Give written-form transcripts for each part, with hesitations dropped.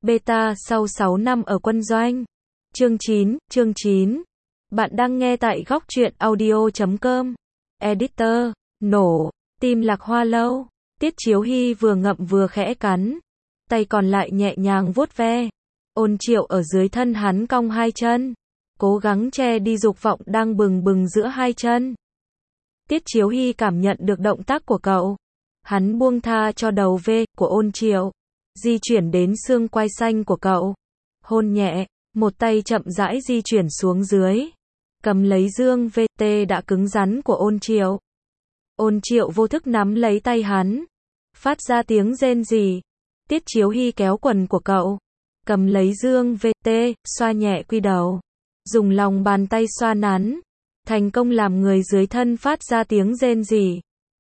Beta sau 6 năm ở quân doanh. Chương 9. Bạn đang nghe tại góc truyện audio.com. Editor, nổ, tim Lạc Hoa Lâu. Tiết Chiếu Hy vừa ngậm vừa khẽ cắn. Tay còn lại nhẹ nhàng vuốt ve. Ôn Triệu ở dưới thân hắn cong hai chân. Cố gắng che đi dục vọng đang bừng bừng giữa hai chân. Tiết Chiếu Hy cảm nhận được động tác của cậu. Hắn buông tha cho đầu V của Ôn Triệu. Di chuyển đến xương quai xanh của cậu. Hôn nhẹ, một tay chậm rãi di chuyển xuống dưới. Cầm lấy dương VT đã cứng rắn của Ôn Triệu. Ôn Triệu vô thức nắm lấy tay hắn. Phát ra tiếng rên rỉ. Tiết Chiếu Hy kéo quần của cậu. Cầm lấy dương VT, xoa nhẹ quy đầu. Dùng lòng bàn tay xoa nắn. Thành công làm người dưới thân phát ra tiếng rên rỉ.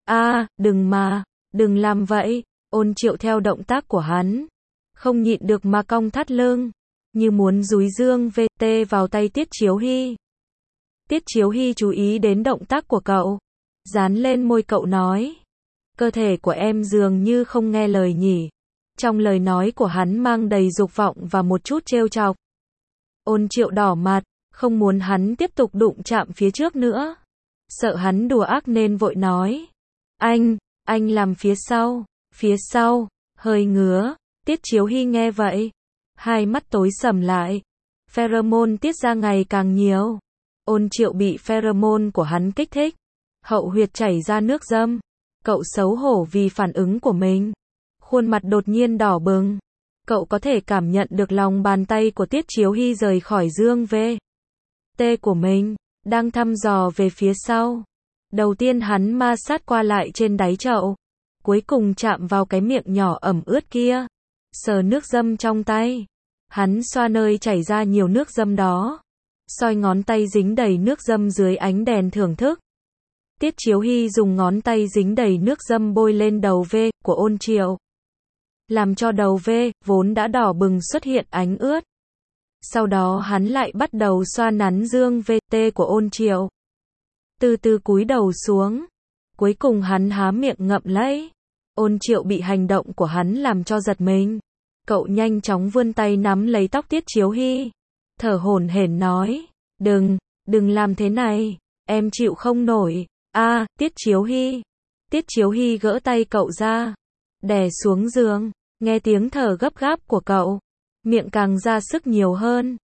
Đừng làm vậy. Ôn Triệu theo động tác của hắn. Không nhịn được mà cong thắt lưng. Như muốn dúi dương VT vào tay Tiết Chiếu Hy. Tiết Chiếu Hy chú ý đến động tác của cậu. Dán lên môi cậu nói. Cơ thể của em dường như không nghe lời nhỉ. Trong lời nói của hắn mang đầy dục vọng và một chút trêu chọc. Ôn Triệu đỏ mặt, không muốn hắn tiếp tục đụng chạm phía trước nữa. Sợ hắn đùa ác nên vội nói. Anh làm phía sau, hơi ngứa. Tiết Chiếu Hy nghe vậy. Hai mắt tối sầm lại. Pheromone tiết ra ngày càng nhiều. Ôn Triệu bị pheromone của hắn kích thích. Hậu huyệt chảy ra nước dâm. Cậu xấu hổ vì phản ứng của mình. Khuôn mặt đột nhiên đỏ bừng. Cậu có thể cảm nhận được lòng bàn tay của Tiết Chiếu Hy rời khỏi dương VT của mình. Đang thăm dò về phía sau. Đầu tiên hắn ma sát qua lại trên đáy chậu. Cuối cùng chạm vào cái miệng nhỏ ẩm ướt kia. Sờ nước dâm trong tay. Hắn xoa nơi chảy ra nhiều nước dâm đó. Soi ngón tay dính đầy nước dâm dưới ánh đèn thưởng thức. Tiết Chiếu Hy dùng ngón tay dính đầy nước dâm bôi lên đầu V của Ôn Triệu. Làm cho đầu V, vốn đã đỏ bừng xuất hiện ánh ướt. Sau đó hắn lại bắt đầu xoa nắn dương VT của Ôn Triệu. Từ từ cúi đầu xuống. Cuối cùng hắn há miệng ngậm lấy. Ôn Triệu bị hành động của hắn làm cho giật mình. Cậu nhanh chóng vươn tay nắm lấy tóc Tiết Chiếu Hy. Thở hổn hển nói. Đừng làm thế này. Em chịu không nổi. Tiết Chiếu Hy. Tiết Chiếu Hy gỡ tay cậu ra. Đè xuống giường. Nghe tiếng thở gấp gáp của cậu. Miệng càng ra sức nhiều hơn.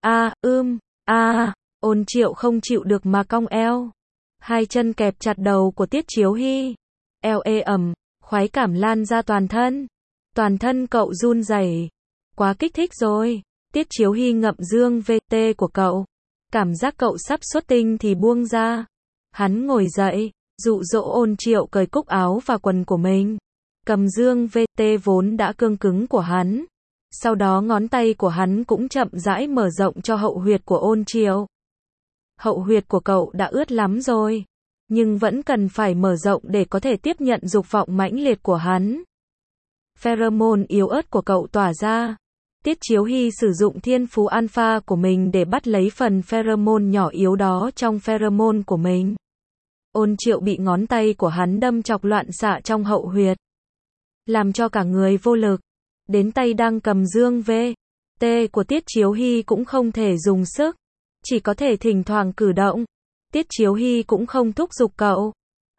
Ôn Triệu không chịu được mà cong eo. Hai chân kẹp chặt đầu của Tiết Chiếu Hy. Eo ê ẩm. Khoái cảm lan ra toàn thân. Toàn thân cậu run rẩy. Quá kích thích rồi. Tiết Chiếu Hy ngậm dương VT của cậu. Cảm giác cậu sắp xuất tinh thì buông ra. Hắn ngồi dậy, dụ dỗ Ôn Triệu cởi cúc áo và quần của mình. Cầm dương VT vốn đã cương cứng của hắn. Sau đó ngón tay của hắn cũng chậm rãi mở rộng cho hậu huyệt của Ôn Triệu. Hậu huyệt của cậu đã ướt lắm rồi. Nhưng vẫn cần phải mở rộng để có thể tiếp nhận dục vọng mãnh liệt của hắn. Pheromone yếu ớt của cậu tỏa ra. Tiết Chiếu Hy sử dụng thiên phú alpha của mình để bắt lấy phần pheromone nhỏ yếu đó trong pheromone của mình. Ôn Triệu bị ngón tay của hắn đâm chọc loạn xạ trong hậu huyệt. Làm cho cả người vô lực. Đến tay đang cầm dương VT của Tiết Chiếu Hy cũng không thể dùng sức. Chỉ có thể thỉnh thoảng cử động. Tiết Chiếu Hy cũng không thúc giục cậu.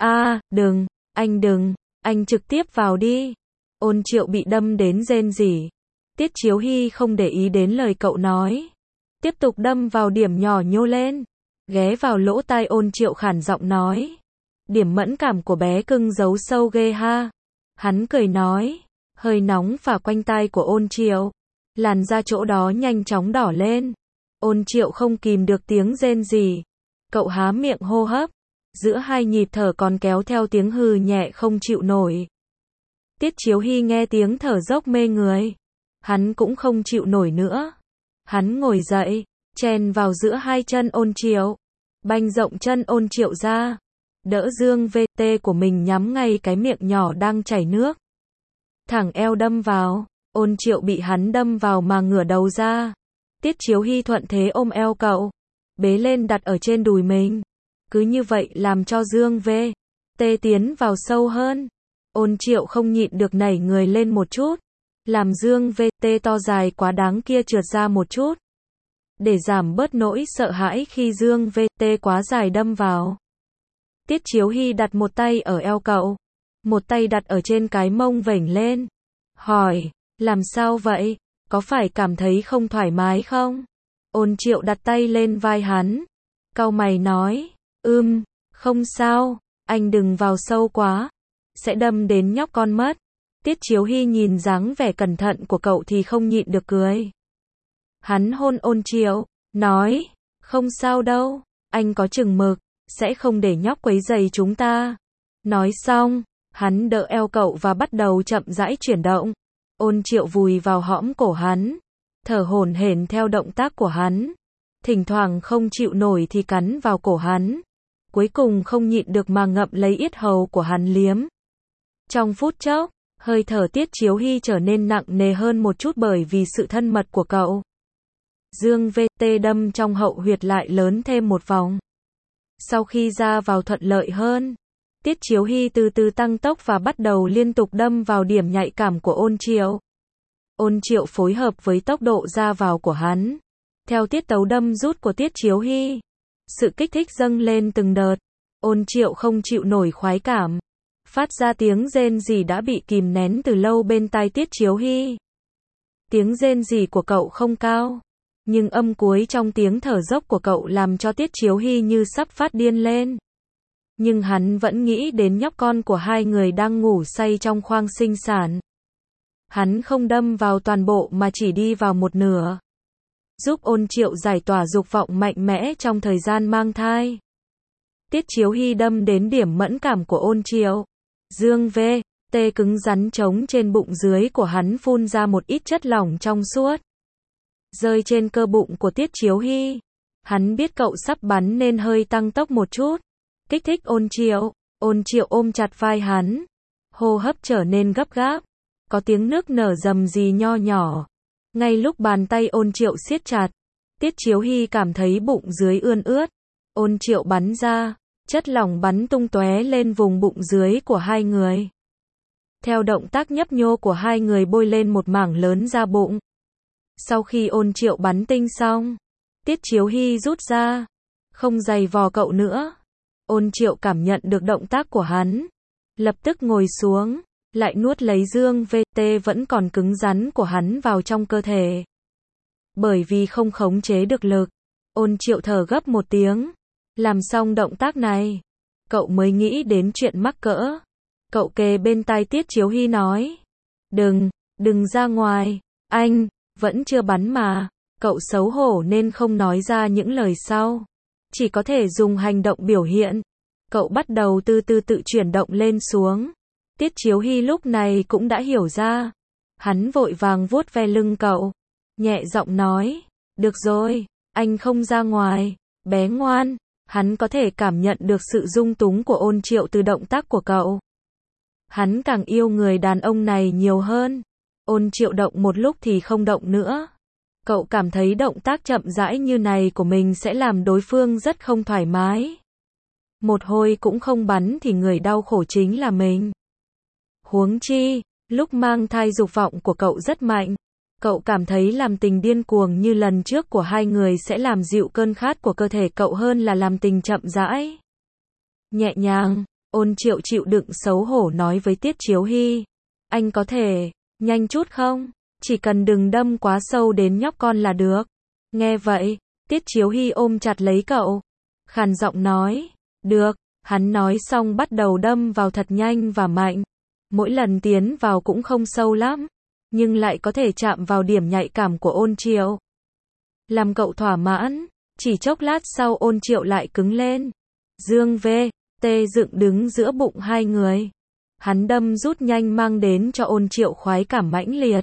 Anh trực tiếp vào đi. Ôn Triệu bị đâm đến rên rỉ. Tiết Chiếu Hy không để ý đến lời cậu nói. Tiếp tục đâm vào điểm nhỏ nhô lên. Ghé vào lỗ tai Ôn Triệu khản giọng nói. Điểm mẫn cảm của bé cưng giấu sâu ghê ha. Hắn cười nói. Hơi nóng phả quanh tai của Ôn Triệu. Làn da chỗ đó nhanh chóng đỏ lên. Ôn Triệu không kìm được tiếng rên rỉ. Cậu há miệng hô hấp. Giữa hai nhịp thở còn kéo theo tiếng hừ nhẹ không chịu nổi. Tiết Chiếu Hy nghe tiếng thở dốc mê người. Hắn cũng không chịu nổi nữa. Hắn ngồi dậy, chen vào giữa hai chân Ôn Triệu. Banh rộng chân Ôn Triệu ra. Đỡ dương VT của mình nhắm ngay cái miệng nhỏ đang chảy nước. Thẳng eo đâm vào. Ôn Triệu bị hắn đâm vào mà ngửa đầu ra. Tiết Chiếu Hy thuận thế ôm eo cậu. Bế lên đặt ở trên đùi mình. Cứ như vậy làm cho dương VT tiến vào sâu hơn. Ôn Triệu không nhịn được nảy người lên một chút. làm dương VT to dài quá đáng kia trượt ra một chút. Để giảm bớt nỗi sợ hãi khi dương VT quá dài đâm vào. Tiết Chiếu Hy đặt một tay ở eo cậu, một tay đặt ở trên cái mông vểnh lên. Hỏi, làm sao vậy? Có phải cảm thấy không thoải mái không? Ôn Triệu đặt tay lên vai hắn. Cau mày nói, không sao, anh đừng vào sâu quá. Sẽ đâm đến nhóc con mất. Tiết Chiếu Hy nhìn dáng vẻ cẩn thận của cậu thì không nhịn được cười. Hắn hôn Ôn Triệu, nói, không sao đâu, anh có chừng mực, sẽ không để nhóc quấy rầy chúng ta. Nói xong, hắn đỡ eo cậu và bắt đầu chậm rãi chuyển động. Ôn Triệu vùi vào hõm cổ hắn, thở hổn hển theo động tác của hắn. Thỉnh thoảng không chịu nổi thì cắn vào cổ hắn. Cuối cùng không nhịn được mà ngậm lấy yết hầu của hắn liếm. Trong phút chốc, hơi thở Tiết Chiếu Hy trở nên nặng nề hơn một chút bởi vì sự thân mật của cậu. Dương VT đâm trong hậu huyệt lại lớn thêm một vòng. Sau khi ra vào thuận lợi hơn, Tiết Chiếu Hy từ từ tăng tốc và bắt đầu liên tục đâm vào điểm nhạy cảm của Ôn Triệu. Ôn Triệu phối hợp với tốc độ ra vào của hắn, theo tiết tấu đâm rút của Tiết Chiếu Hy. Sự kích thích dâng lên từng đợt. Ôn Triệu không chịu nổi khoái cảm, phát ra tiếng rên rỉ đã bị kìm nén từ lâu bên tai Tiết Chiếu Hy. Tiếng rên rỉ của cậu không cao, nhưng âm cuối trong tiếng thở dốc của cậu làm cho Tiết Chiếu Hy như sắp phát điên lên. Nhưng hắn vẫn nghĩ đến nhóc con của hai người đang ngủ say trong khoang sinh sản. Hắn không đâm vào toàn bộ mà chỉ đi vào một nửa, giúp Ôn Triệu giải tỏa dục vọng mạnh mẽ trong thời gian mang thai. Tiết Chiếu Hy đâm đến điểm mẫn cảm của Ôn Triệu. Dương VT cứng rắn trống trên bụng dưới của hắn phun ra một ít chất lỏng trong suốt, rơi trên cơ bụng của Tiết Chiếu Hy. Hắn biết cậu sắp bắn nên hơi tăng tốc một chút, kích thích Ôn Triệu. Ôn Triệu ôm chặt vai hắn, hô hấp trở nên gấp gáp, có tiếng nước nở rầm rì nho nhỏ. Ngay lúc bàn tay Ôn Triệu siết chặt, Tiết Chiếu Hy cảm thấy bụng dưới ươn ướt. Ôn Triệu bắn ra, chất lỏng bắn tung tóe lên vùng bụng dưới của hai người. Theo động tác nhấp nhô của hai người bôi lên một mảng lớn da bụng. Sau khi Ôn Triệu bắn tinh xong, Tiết Chiếu Hy rút ra, không giày vò cậu nữa. Ôn Triệu cảm nhận được động tác của hắn, lập tức ngồi xuống, lại nuốt lấy dương VT vẫn còn cứng rắn của hắn vào trong cơ thể. Bởi vì không khống chế được lực, Ôn Triệu thở gấp một tiếng. Làm xong động tác này, cậu mới nghĩ đến chuyện mắc cỡ. Cậu kề bên tai Tiết Chiếu Hy nói, đừng ra ngoài, anh vẫn chưa bắn mà. Cậu xấu hổ nên không nói ra những lời sau, chỉ có thể dùng hành động biểu hiện. Cậu bắt đầu từ từ tự chuyển động lên xuống. Tiết Chiếu Hy lúc này cũng đã hiểu ra. Hắn vội vàng vuốt ve lưng cậu, nhẹ giọng nói, được rồi, anh không ra ngoài, bé ngoan. Hắn có thể cảm nhận được sự dung túng của Ôn Triệu từ động tác của cậu. Hắn càng yêu người đàn ông này nhiều hơn. Ôn Triệu động một lúc thì không động nữa. Cậu cảm thấy động tác chậm rãi như này của mình sẽ làm đối phương rất không thoải mái. Một hồi cũng không bắn thì người đau khổ chính là mình. Huống chi, lúc mang thai dục vọng của cậu rất mạnh. Cậu cảm thấy làm tình điên cuồng như lần trước của hai người sẽ làm dịu cơn khát của cơ thể cậu hơn là làm tình chậm rãi. Nhẹ nhàng, Ôn Triệu chịu đựng xấu hổ nói với Tiết Chiếu Hy, anh có thể nhanh chút không? Chỉ cần đừng đâm quá sâu đến nhóc con là được. Nghe vậy, Tiết Chiếu Hy ôm chặt lấy cậu, khàn giọng nói, được. Hắn nói xong bắt đầu đâm vào thật nhanh và mạnh. Mỗi lần tiến vào cũng không sâu lắm, nhưng lại có thể chạm vào điểm nhạy cảm của Ôn Triệu. Làm cậu thỏa mãn. Chỉ chốc lát sau Ôn Triệu lại cứng lên. Dương VT dựng đứng giữa bụng hai người. Hắn đâm rút nhanh mang đến cho Ôn Triệu khoái cảm mãnh liệt.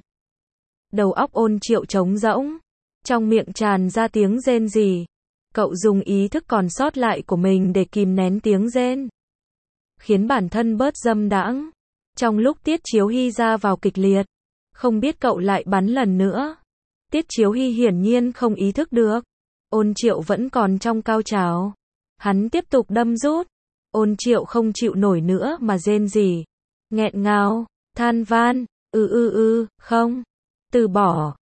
Đầu óc Ôn Triệu trống rỗng, trong miệng tràn ra tiếng rên rỉ. Cậu dùng ý thức còn sót lại của mình để kìm nén tiếng rên, khiến bản thân bớt dâm đãng. Trong lúc Tiết Chiếu Hy ra vào kịch liệt, không biết cậu lại bắn lần nữa. Tiết Chiếu Hy hiển nhiên không ý thức được. Ôn Triệu vẫn còn trong cao trào. Hắn tiếp tục đâm rút. Ôn Triệu không chịu nổi nữa mà rên rỉ, nghẹn ngào, than van. Không. Từ bỏ.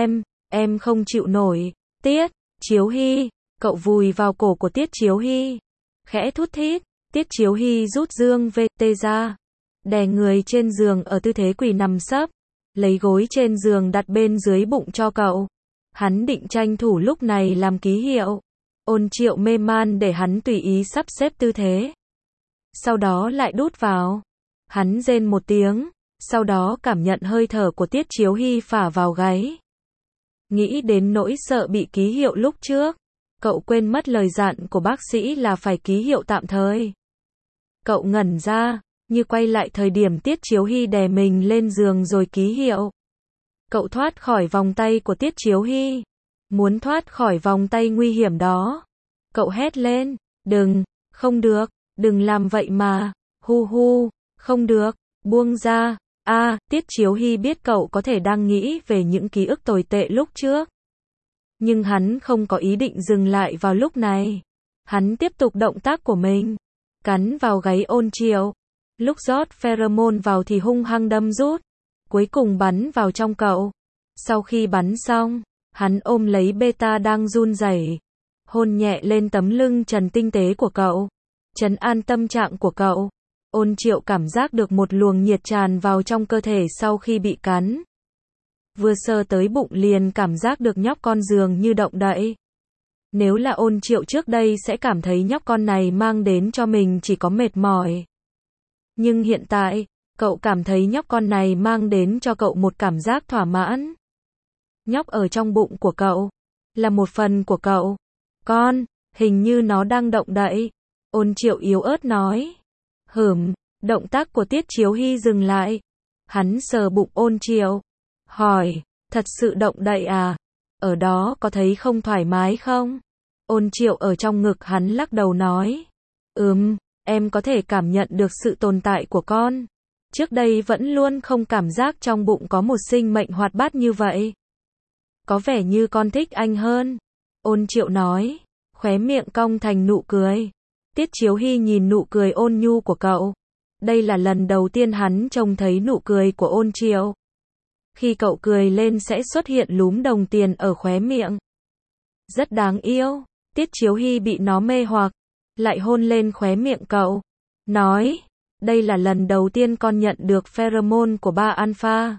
Em không chịu nổi. Tiết Chiếu Hy. Cậu vùi vào cổ của Tiết Chiếu Hy. Khẽ thút thít. Tiết Chiếu Hy rút dương VT ra. Đè người trên giường ở tư thế quỳ nằm sấp. Lấy gối trên giường đặt bên dưới bụng cho cậu. Hắn định tranh thủ lúc này làm ký hiệu. Ôn Triệu mê man để hắn tùy ý sắp xếp tư thế. Sau đó lại đút vào. Hắn rên một tiếng. Sau đó cảm nhận hơi thở của Tiết Chiếu Hy phả vào gáy. Nghĩ đến nỗi sợ bị ký hiệu lúc trước. Cậu quên mất lời dặn của bác sĩ là phải ký hiệu tạm thời. Cậu ngẩn ra, như quay lại thời điểm Tiết Chiếu Hy đè mình lên giường rồi ký hiệu. Cậu thoát khỏi vòng tay của Tiết Chiếu Hy. Muốn thoát khỏi vòng tay nguy hiểm đó. Cậu hét lên, đừng, không được, đừng làm vậy mà, hu, không được, buông ra. Tiết Chiếu Hy biết cậu có thể đang nghĩ về những ký ức tồi tệ lúc trước. Nhưng hắn không có ý định dừng lại vào lúc này. Hắn tiếp tục động tác của mình. Cắn vào gáy Ôn Triệu. Lúc rót pheromone vào thì hung hăng đâm rút. Cuối cùng bắn vào trong cậu. Sau khi bắn xong, hắn ôm lấy Beta đang run rẩy, hôn nhẹ lên tấm lưng trần tinh tế của cậu, trấn an tâm trạng của cậu. Ôn Triệu cảm giác được một luồng nhiệt tràn vào trong cơ thể sau khi bị cắn. Vừa sờ tới bụng liền cảm giác được nhóc con dường như động đậy. Nếu là Ôn Triệu trước đây sẽ cảm thấy nhóc con này mang đến cho mình chỉ có mệt mỏi. Nhưng hiện tại, cậu cảm thấy nhóc con này mang đến cho cậu một cảm giác thỏa mãn. Nhóc ở trong bụng của cậu, là một phần của cậu. Con, hình như nó đang động đậy. Ôn Triệu yếu ớt nói. Động tác của Tiết Chiếu Hy dừng lại. Hắn sờ bụng Ôn Triệu. Hỏi, thật sự động đậy à? Ở đó có thấy không thoải mái không? Ôn Triệu ở trong ngực hắn lắc đầu nói. Em có thể cảm nhận được sự tồn tại của con. Trước đây vẫn luôn không cảm giác trong bụng có một sinh mệnh hoạt bát như vậy. Có vẻ như con thích anh hơn. Ôn Triệu nói, khóe miệng cong thành nụ cười. Tiết Chiếu Hy nhìn nụ cười ôn nhu của cậu. Đây là lần đầu tiên hắn trông thấy nụ cười của Ôn Triệu. Khi cậu cười lên sẽ xuất hiện lúm đồng tiền ở khóe miệng. Rất đáng yêu. Tiết Chiếu Hy bị nó mê hoặc, lại hôn lên khóe miệng cậu. Nói, đây là lần đầu tiên con nhận được pheromone của ba alpha.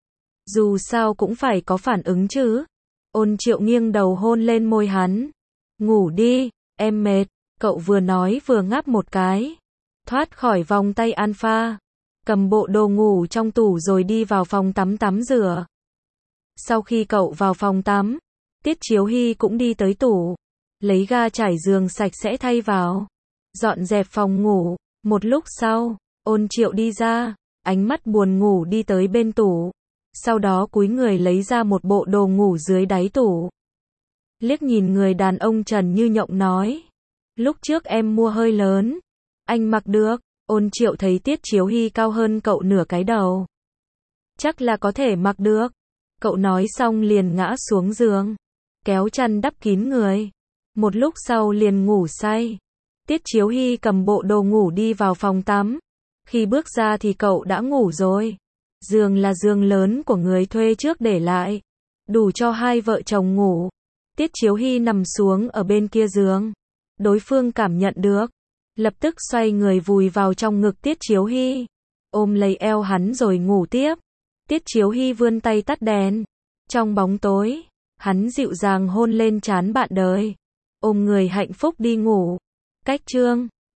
Dù sao cũng phải có phản ứng chứ. Ôn Triệu nghiêng đầu hôn lên môi hắn. Ngủ đi, em mệt. Cậu vừa nói vừa ngáp một cái. Thoát khỏi vòng tay alpha. Cầm bộ đồ ngủ trong tủ rồi đi vào phòng tắm tắm rửa. Sau khi cậu vào phòng tắm, Tiết Chiếu Hy cũng đi tới tủ. Lấy ga trải giường sạch sẽ thay vào. Dọn dẹp phòng ngủ. Một lúc sau, Ôn Triệu đi ra. Ánh mắt buồn ngủ đi tới bên tủ. Sau đó cúi người lấy ra một bộ đồ ngủ dưới đáy tủ. Liếc nhìn người đàn ông trần như nhộng nói. Lúc trước em mua hơi lớn. Anh mặc được. Ôn Triệu thấy Tiết Chiếu Hy cao hơn cậu nửa cái đầu. Chắc là có thể mặc được. Cậu nói xong liền ngã xuống giường. Kéo chăn đắp kín người. Một lúc sau liền ngủ say. Tiết Chiếu Hy cầm bộ đồ ngủ đi vào phòng tắm. Khi bước ra thì cậu đã ngủ rồi. Giường là giường lớn của người thuê trước để lại. Đủ cho hai vợ chồng ngủ. Tiết Chiếu Hy nằm xuống ở bên kia giường. Đối phương cảm nhận được. Lập tức xoay người vùi vào trong ngực Tiết Chiếu Hy. Ôm lấy eo hắn rồi ngủ tiếp. Tiết Chiếu Hy vươn tay tắt đèn. Trong bóng tối, hắn dịu dàng hôn lên trán bạn đời. Ôm người hạnh phúc đi ngủ. Cách chương